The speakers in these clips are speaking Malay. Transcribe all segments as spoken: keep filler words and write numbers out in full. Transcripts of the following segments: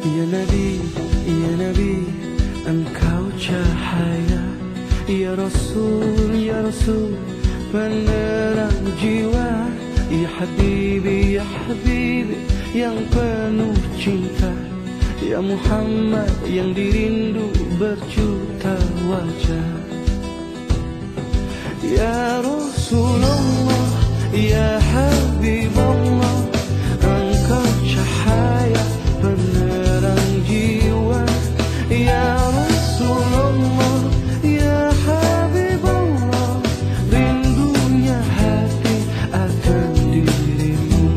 Ya Nabi, Ya Nabi, Engkau cahaya. Ya Rasul, Ya Rasul, penerang jiwa. Ya Habibi, Ya Habibi, yang penuh cinta. Ya Muhammad, yang dirindu berjuta wajah. Ya Rasulullah, Ya Habibullah, Engkau cahaya penerang jiwa. Ya Rasulullah, Ya Habibullah, rindunya hati akan dirimu.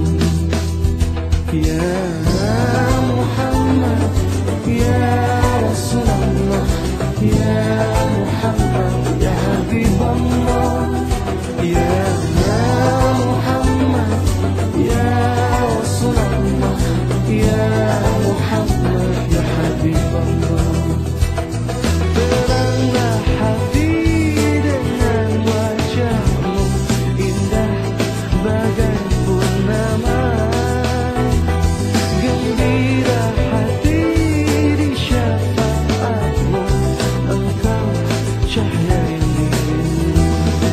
Ya Muhammad, Ya Rasulullah, Ya Muhammad, Ya Habibullah, Ya Muhammad, Ya Rasulullah, Ya Muhammad, Ya Habibullah. Teranglah hati dengan wajahmu, indah bagai purnama. Gembira hati di syafaatmu, Engkau cahaya yang dirindu.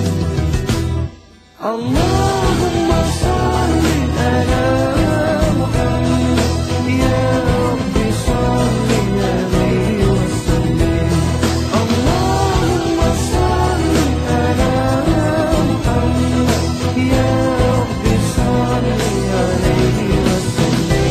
Allahumma salli ala Muhammad, ya Rabbi salli alaihi wasallim. Allahumma salli ala Muhammad, ya Rabbi salli alaihi wasallim.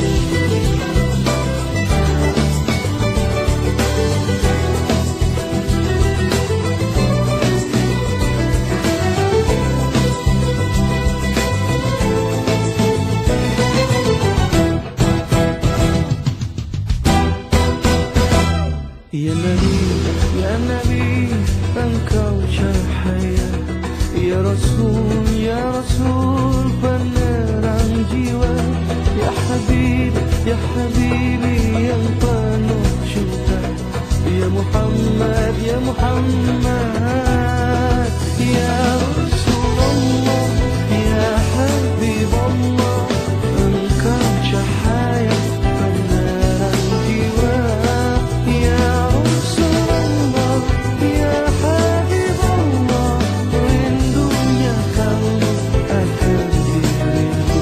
Ya Nabi, Ya Nabi, Engkau cahaya. Ya Rasul, Ya Rasul, penerang jiwa. Ya Habib, Ya Habibi, yang penuh cinta. Ya Muhammad, Ya Muhammad, Ya Rasulullah, Ya Habibullah, Engkau cahaya penerang jiwa. Ya Rasulullah, Ya Habibullah, rindunya kamu akan dirimu.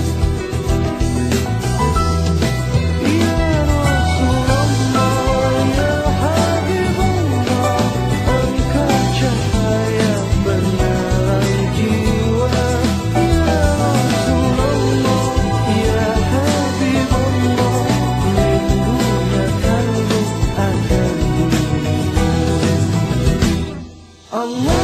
Ya Rasulullah, Ya Habibullah, Engkau cahaya penerang jiwa. Ya Rasulullah, Ya Habibullah, rindunya kamu akan dirimu. Allah